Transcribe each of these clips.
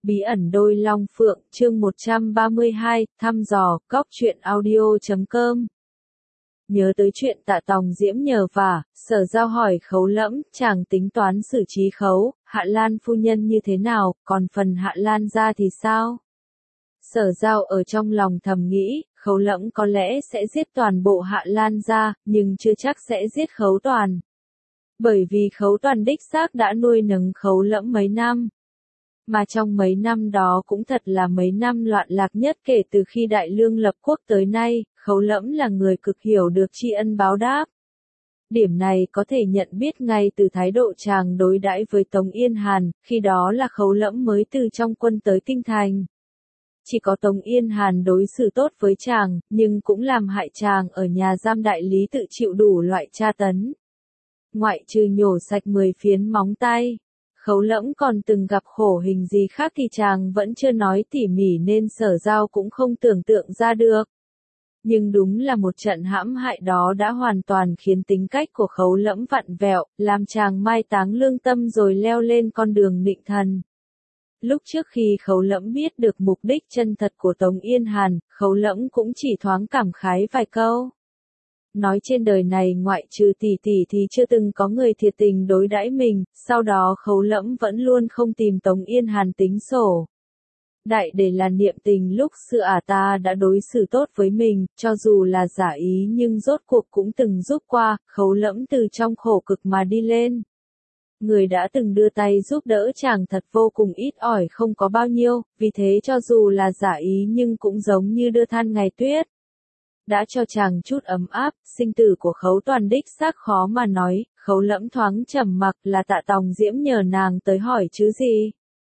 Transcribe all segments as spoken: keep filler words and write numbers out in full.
Bí ẩn đôi long phượng, chương một trăm ba mươi hai, thăm dò, góc truyện audio chấm com. Nhớ tới chuyện Tạ Tòng Diễm nhờ vả, Sở Giao hỏi Khấu Lẫm, chàng tính toán xử trí Khấu, Hạ Lan phu nhân như thế nào, còn phần Hạ Lan gia thì sao? Sở Giao ở trong lòng thầm nghĩ, Khấu Lẫm có lẽ sẽ giết toàn bộ Hạ Lan gia, nhưng chưa chắc sẽ giết Khấu Toàn. Bởi vì Khấu Toàn đích xác đã nuôi nấng Khấu Lẫm mấy năm. Mà trong mấy năm đó cũng thật là mấy năm loạn lạc nhất kể từ khi Đại Lương lập quốc tới nay, Khấu Lẫm là người cực hiểu được tri ân báo đáp. Điểm này có thể nhận biết ngay từ thái độ chàng đối đãi với Tống Yên Hàn, khi đó là Khấu Lẫm mới từ trong quân tới kinh thành. Chỉ có Tống Yên Hàn đối xử tốt với chàng, nhưng cũng làm hại chàng ở nhà giam đại lý tự chịu đủ loại tra tấn. Ngoại trừ nhổ sạch mười phiến móng tay. Khấu Lẫm còn từng gặp khổ hình gì khác thì chàng vẫn chưa nói tỉ mỉ nên Sở Giao cũng không tưởng tượng ra được. Nhưng đúng là một trận hãm hại đó đã hoàn toàn khiến tính cách của Khấu Lẫm vặn vẹo, làm chàng mai táng lương tâm rồi leo lên con đường nịnh thần. Lúc trước khi Khấu Lẫm biết được mục đích chân thật của Tống Yên Hàn, Khấu Lẫm cũng chỉ thoáng cảm khái vài câu. Nói trên đời này ngoại trừ tỷ tỷ thì chưa từng có người thiệt tình đối đãi mình, sau đó Khấu Lẫm vẫn luôn không tìm Tống Yên Hàn tính sổ. Đại để là niệm tình lúc xưa ả ta đã đối xử tốt với mình, cho dù là giả ý nhưng rốt cuộc cũng từng giúp qua, Khấu Lẫm từ trong khổ cực mà đi lên. Người đã từng đưa tay giúp đỡ chàng thật vô cùng ít ỏi không có bao nhiêu, vì thế cho dù là giả ý nhưng cũng giống như đưa than ngày tuyết. Đã cho chàng chút ấm áp, sinh tử của Khấu Toàn đích xác khó mà nói, Khấu Lẫm thoáng trầm mặc là Tạ Tòng Diễm nhờ nàng tới hỏi chứ gì.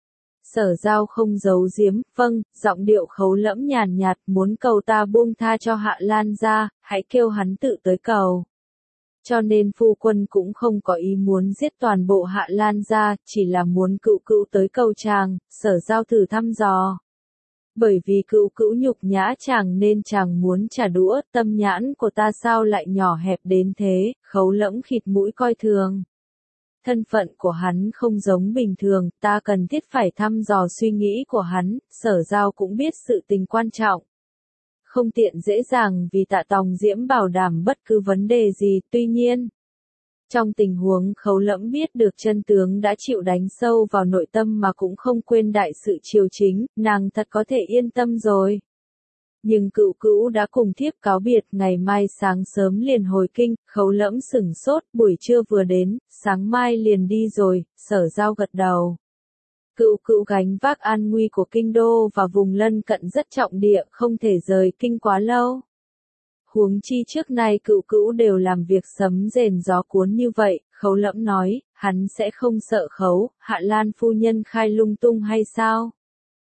Sở Giao không giấu giếm, vâng, giọng điệu Khấu Lẫm nhàn nhạt, muốn cầu ta buông tha cho Hạ Lan gia, hãy kêu hắn tự tới cầu. Cho nên phu quân cũng không có ý muốn giết toàn bộ Hạ Lan gia, chỉ là muốn cựu cữu tới cầu chàng, Sở Giao thử thăm dò. Bởi vì cựu cữu nhục nhã chàng nên chàng muốn trả đũa, tâm nhãn của ta sao lại nhỏ hẹp đến thế, Khấu Lẫm khịt mũi coi thường. Thân phận của hắn không giống bình thường, ta cần thiết phải thăm dò suy nghĩ của hắn, Sở Giao cũng biết sự tình quan trọng. Không tiện dễ dàng vì Tạ Tòng Diễm bảo đảm bất cứ vấn đề gì, tuy nhiên. Trong tình huống Khấu Lẫm biết được chân tướng đã chịu đánh sâu vào nội tâm mà cũng không quên đại sự triều chính, nàng thật có thể yên tâm rồi. Nhưng cựu cữu đã cùng thiếp cáo biệt, ngày mai sáng sớm liền hồi kinh, Khấu Lẫm sửng sốt, buổi trưa vừa đến, sáng mai liền đi rồi, Sở Giao gật đầu. Cựu cữu gánh vác an nguy của kinh đô và vùng lân cận rất trọng địa, không thể rời kinh quá lâu. Huống chi trước nay cựu cữu đều làm việc sấm rền gió cuốn như vậy, Khấu Lẫm nói, hắn sẽ không sợ Khấu, Hạ Lan phu nhân khai lung tung hay sao?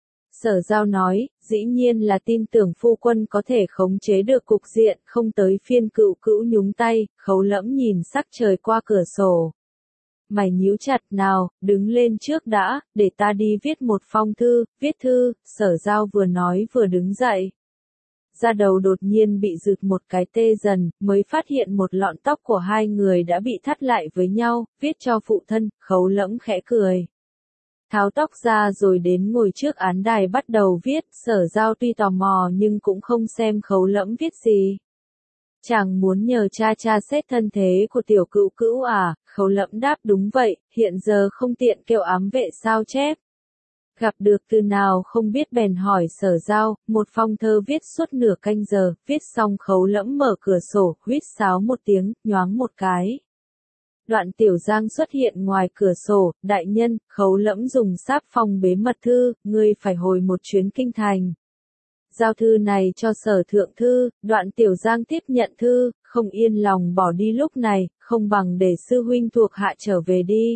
Sở Giao nói, dĩ nhiên là tin tưởng phu quân có thể khống chế được cục diện, không tới phiên cựu cữu nhúng tay, Khấu Lẫm nhìn sắc trời qua cửa sổ. Mày nhíu chặt nào, đứng lên trước đã, để ta đi viết một phong thư, viết thư, Sở Giao vừa nói vừa đứng dậy. Da đầu đột nhiên bị rực một cái tê dần, mới phát hiện một lọn tóc của hai người đã bị thắt lại với nhau, viết cho phụ thân, Khấu Lẫm khẽ cười. Tháo tóc ra rồi đến ngồi trước án đài bắt đầu viết, Sở Giao tuy tò mò nhưng cũng không xem Khấu Lẫm viết gì. Chàng muốn nhờ cha cha xét thân thế của tiểu cữu cữu à, Khấu Lẫm đáp đúng vậy, hiện giờ không tiện kêu ám vệ sao chép. Gặp được từ nào không biết bèn hỏi Sở Giao, một phong thơ viết suốt nửa canh giờ, viết xong Khấu Lẫm mở cửa sổ, huýt sáo một tiếng, nhoáng một cái. Đoạn Tiểu Giang xuất hiện ngoài cửa sổ, đại nhân, Khấu Lẫm dùng sáp phong bế mật thư, ngươi phải hồi một chuyến kinh thành. Giao thư này cho Sở Thượng Thư, Đoạn Tiểu Giang tiếp nhận thư, không yên lòng bỏ đi lúc này, không bằng để sư huynh thuộc hạ trở về đi.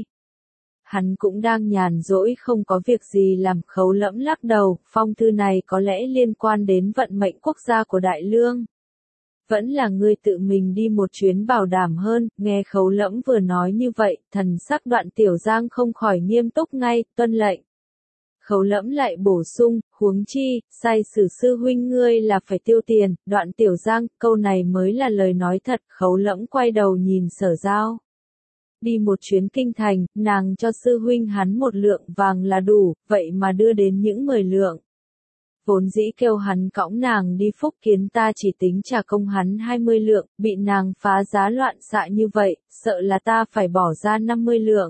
Hắn cũng đang nhàn rỗi không có việc gì làm, Khấu Lẫm lắc đầu, phong thư này có lẽ liên quan đến vận mệnh quốc gia của Đại Lương. Vẫn là ngươi tự mình đi một chuyến bảo đảm hơn, nghe Khấu Lẫm vừa nói như vậy, thần sắc Đoạn Tiểu Giang không khỏi nghiêm túc ngay, tuân lệnh. Khấu Lẫm lại bổ sung, huống chi, sai sử sư huynh ngươi là phải tiêu tiền, Đoạn Tiểu Giang, câu này mới là lời nói thật, Khấu Lẫm quay đầu nhìn Sở Giao. Đi một chuyến kinh thành, nàng cho sư huynh hắn một lượng vàng là đủ, vậy mà đưa đến những mười lượng. Vốn dĩ kêu hắn cõng nàng đi Phúc Kiến ta chỉ tính trả công hắn hai mươi lượng, bị nàng phá giá loạn xạ như vậy, sợ là ta phải bỏ ra năm mươi lượng.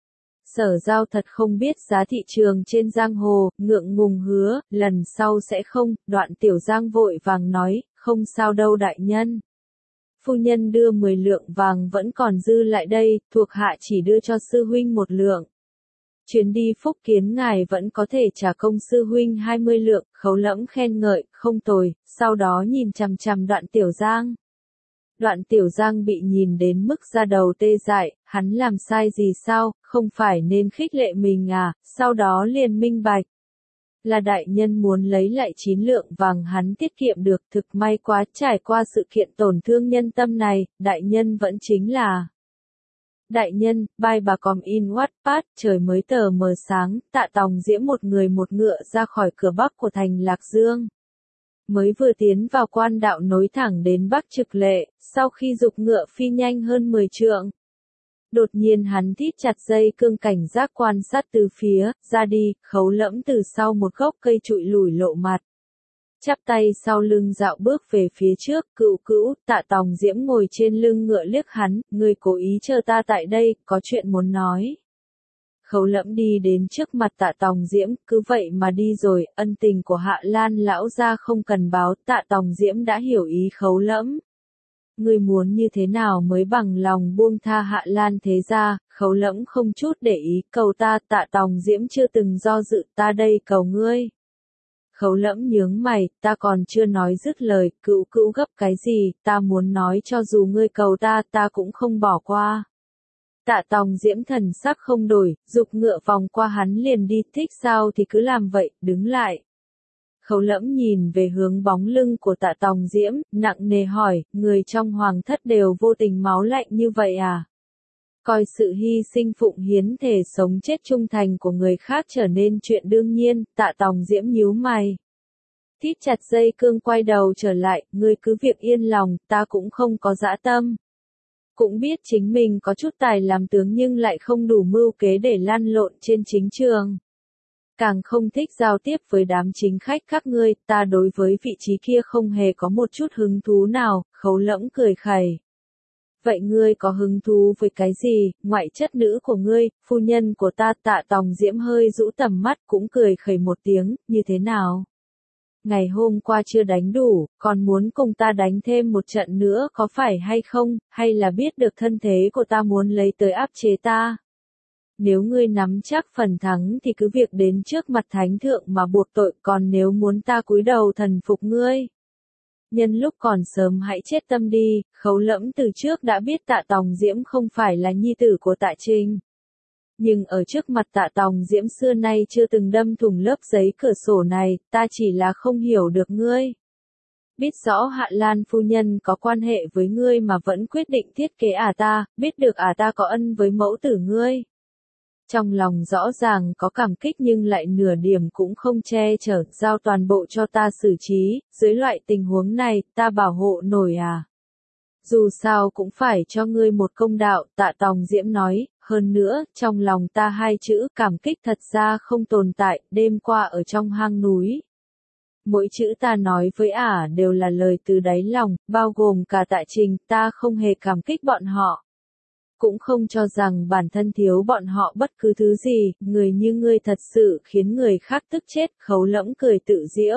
Sở Giao thật không biết giá thị trường trên giang hồ, ngượng ngùng hứa, lần sau sẽ không, Đoạn Tiểu Giang vội vàng nói, không sao đâu đại nhân. Phu nhân đưa mười lượng vàng vẫn còn dư lại đây, thuộc hạ chỉ đưa cho sư huynh một lượng. Chuyến đi Phúc Kiến ngài vẫn có thể trả công sư huynh hai mươi lượng, Khấu Lẫm khen ngợi, không tồi, sau đó nhìn chằm chằm Đoạn Tiểu Giang. Đoạn Tiểu Giang bị nhìn đến mức da đầu tê dại, hắn làm sai gì sao, không phải nên khích lệ mình à, sau đó liền minh bạch. Là đại nhân muốn lấy lại chín lượng vàng hắn tiết kiệm được, thực may quá, trải qua sự kiện tổn thương nhân tâm này, đại nhân vẫn chính là. Đại nhân, bai bà com in Wattpad, trời mới tờ mờ sáng, Tạ Tòng Diễm một người một ngựa ra khỏi cửa bắc của thành Lạc Dương. Mới vừa tiến vào quan đạo nối thẳng đến Bắc Trực Lệ, sau khi dục ngựa phi nhanh hơn mười trượng. Đột nhiên hắn thít chặt dây cương cảnh giác quan sát từ phía, ra đi, Khấu Lẫm từ sau một gốc cây trụi lủi lộ mặt. Chắp tay sau lưng dạo bước về phía trước, cựu cữu, Tạ Tòng Diễm ngồi trên lưng ngựa liếc hắn, người cố ý chờ ta tại đây, có chuyện muốn nói. Khấu Lẫm đi đến trước mặt Tạ Tòng Diễm, cứ vậy mà đi rồi, ân tình của Hạ Lan lão gia không cần báo, Tạ Tòng Diễm đã hiểu ý Khấu Lẫm. Ngươi muốn như thế nào mới bằng lòng buông tha Hạ Lan thế gia, Khấu Lẫm không chút để ý, cầu ta, Tạ Tòng Diễm chưa từng do dự, ta đây cầu ngươi. Khấu Lẫm nhướng mày, ta còn chưa nói dứt lời, cữu cữu gấp cái gì, ta muốn nói cho dù ngươi cầu ta, ta cũng không bỏ qua. Tạ Tòng Diễm thần sắc không đổi, dục ngựa vòng qua hắn liền đi, thích sao thì cứ làm vậy, đứng lại. Khấu Lẫm nhìn về hướng bóng lưng của Tạ Tòng Diễm, nặng nề hỏi, người trong hoàng thất đều vô tình máu lạnh như vậy à? Coi sự hy sinh phụng hiến thể sống chết trung thành của người khác trở nên chuyện đương nhiên, Tạ Tòng Diễm nhíu mày. Thít chặt dây cương quay đầu trở lại, ngươi cứ việc yên lòng, ta cũng không có dã tâm. Cũng biết chính mình có chút tài làm tướng nhưng lại không đủ mưu kế để lăn lộn trên chính trường. Càng không thích giao tiếp với đám chính khách các ngươi, ta đối với vị trí kia không hề có một chút hứng thú nào, Khấu Lẫm cười khẩy. Vậy ngươi có hứng thú với cái gì, ngoại chất nữ của ngươi, phu nhân của ta? Tạ Tòng Diễm hơi rũ tầm mắt cũng cười khẩy một tiếng, như thế nào? Ngày hôm qua chưa đánh đủ, còn muốn cùng ta đánh thêm một trận nữa có phải hay không, hay là biết được thân thế của ta muốn lấy tới áp chế ta? Nếu ngươi nắm chắc phần thắng thì cứ việc đến trước mặt thánh thượng mà buộc tội, còn nếu muốn ta cúi đầu thần phục ngươi. Nhân lúc còn sớm hãy chết tâm đi, Khấu Lẫm từ trước đã biết Tạ Tòng Diễm không phải là nhi tử của Tạ Trinh. Nhưng ở trước mặt Tạ Tòng Diễm xưa nay chưa từng đâm thủng lớp giấy cửa sổ này, ta chỉ là không hiểu được ngươi. Biết rõ Hạ Lan phu nhân có quan hệ với ngươi mà vẫn quyết định thiết kế ả ta, biết được ả ta có ân với mẫu tử ngươi. Trong lòng rõ ràng có cảm kích nhưng lại nửa điểm cũng không che chở, giao toàn bộ cho ta xử trí, dưới loại tình huống này, ta bảo hộ nổi à. Dù sao cũng phải cho ngươi một công đạo, Tạ Tòng Diễm nói, hơn nữa, trong lòng ta hai chữ cảm kích thật ra không tồn tại, đêm qua ở trong hang núi. Mỗi chữ ta nói với ả đều là lời từ đáy lòng, bao gồm cả Tạ Trình, ta không hề cảm kích bọn họ. Cũng không cho rằng bản thân thiếu bọn họ bất cứ thứ gì, người như ngươi thật sự khiến người khác tức chết, Khấu Lẫm cười tự giễu.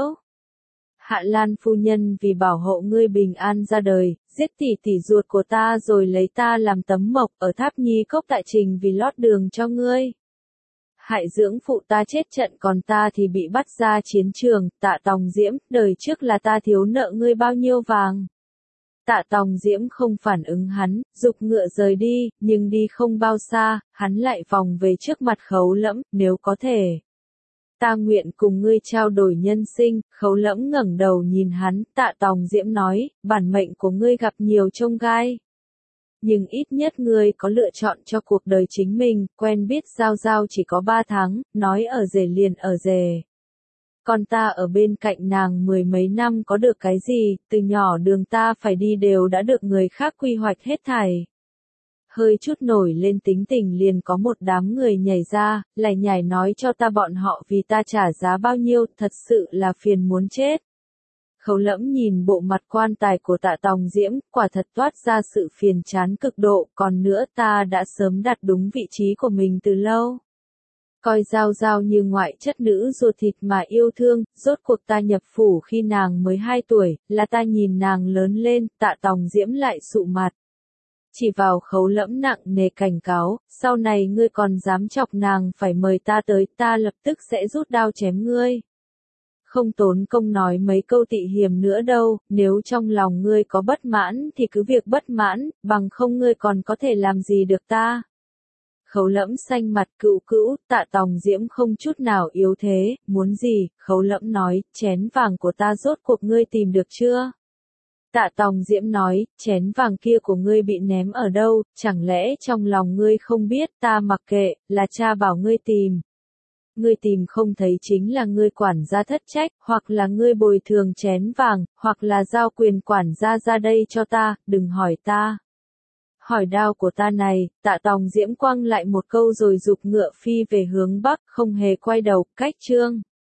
Hạ Lan phu nhân vì bảo hộ ngươi bình an ra đời, giết tỷ tỷ ruột của ta rồi lấy ta làm tấm mộc ở Tháp Nhi Cốc Tạ Trình vì lót đường cho ngươi. Hại dưỡng phụ ta chết trận còn ta thì bị bắt ra chiến trường, Tạ Tòng Diễm, đời trước là ta thiếu nợ ngươi bao nhiêu vàng. Tạ Tòng Diễm không phản ứng hắn, dục ngựa rời đi, nhưng đi không bao xa, hắn lại vòng về trước mặt Khấu Lẫm, nếu có thể. Ta nguyện cùng ngươi trao đổi nhân sinh, Khấu Lẫm ngẩng đầu nhìn hắn, Tạ Tòng Diễm nói, bản mệnh của ngươi gặp nhiều chông gai. Nhưng ít nhất ngươi có lựa chọn cho cuộc đời chính mình, quen biết giao giao chỉ có ba tháng, nói ở rể liền ở rể. Còn ta ở bên cạnh nàng mười mấy năm có được cái gì, từ nhỏ đường ta phải đi đều đã được người khác quy hoạch hết thảy. hơi chút nổi lên tính tình liền có một đám người nhảy ra, lải nhải nói cho ta bọn họ vì ta trả giá bao nhiêu, thật sự là phiền muốn chết. Khấu Lẫm nhìn bộ mặt quan tài của Tạ Tòng Diễm, quả thật toát ra sự phiền chán cực độ, còn nữa ta đã sớm đặt đúng vị trí của mình từ lâu. Coi Giao Giao như ngoại chất nữ ruột thịt mà yêu thương, rốt cuộc ta nhập phủ khi nàng mới hai tuổi, là ta nhìn nàng lớn lên, Tạ Tòng Diễm lại sụ mặt. Chỉ vào Khấu Lẫm nặng nề cảnh cáo, sau này ngươi còn dám chọc nàng phải mời ta tới, ta lập tức sẽ rút đao chém ngươi. Không tốn công nói mấy câu tị hiềm nữa đâu, nếu trong lòng ngươi có bất mãn thì cứ việc bất mãn, bằng không ngươi còn có thể làm gì được ta. Khấu Lẫm xanh mặt cữu cữu, Tạ Tòng Diễm không chút nào yếu thế, muốn gì, Khấu Lẫm nói, chén vàng của ta rốt cuộc ngươi tìm được chưa? Tạ Tòng Diễm nói, chén vàng kia của ngươi bị ném ở đâu, chẳng lẽ trong lòng ngươi không biết, ta mặc kệ, là cha bảo ngươi tìm. Ngươi tìm không thấy chính là ngươi quản gia thất trách, hoặc là ngươi bồi thường chén vàng, hoặc là giao quyền quản gia ra đây cho ta, đừng hỏi ta. Hỏi đao của ta này, Tạ Tòng Diễm quăng lại một câu rồi giục ngựa phi về hướng bắc, không hề quay đầu, cách chương.